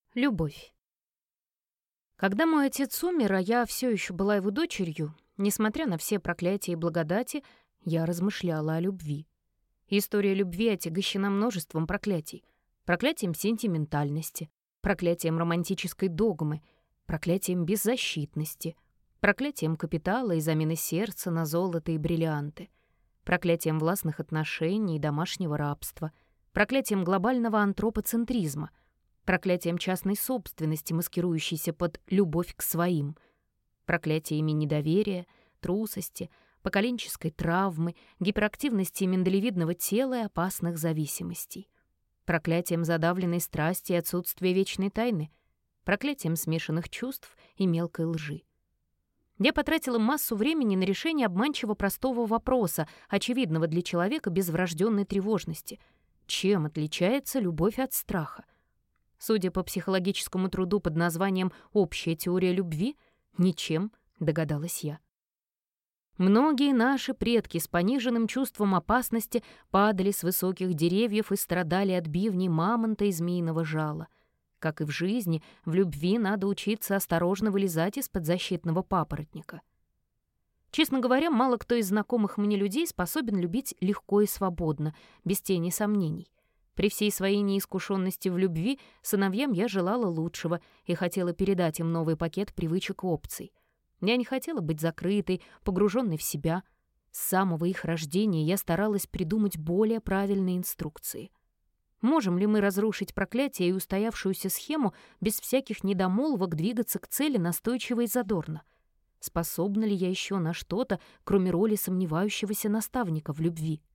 Любовь. Когда мой отец умер, а я все еще была его дочерью, несмотря на все проклятия и благодати, я размышляла о любви. История любви отягощена множеством проклятий. Проклятием сентиментальности, проклятием романтической догмы, проклятием беззащитности, проклятием капитала и замены сердца на золото и бриллианты, проклятием властных отношений и домашнего рабства, проклятием глобального антропоцентризма, проклятием частной собственности, маскирующейся под любовь к своим, проклятиями недоверия, трусости, поколенческой травмы, гиперактивности миндалевидного тела и опасных зависимостей, проклятием задавленной страсти и отсутствия вечной тайны, проклятием смешанных чувств и мелкой лжи. Я потратила массу времени на решение обманчиво простого вопроса, очевидного для человека без врожденной тревожности. Чем отличается любовь от страха? Судя по психологическому труду под названием «Общая теория любви», ничем, догадалась я. Многие наши предки с пониженным чувством опасности падали с высоких деревьев и страдали от бивней мамонта и змеиного жала. Как и в жизни, в любви надо учиться осторожно вылезать из-под защитного папоротника. Честно говоря, мало кто из знакомых мне людей способен любить легко и свободно, без тени сомнений. При всей своей неискушенности в любви сыновьям я желала лучшего и хотела передать им новый пакет привычек и опций. Я не хотела быть закрытой, погруженной в себя. С самого их рождения я старалась придумать более правильные инструкции. Можем ли мы разрушить проклятие и устоявшуюся схему без всяких недомолвок двигаться к цели настойчиво и задорно? Способна ли я еще на что-то, кроме роли сомневающегося наставника в любви?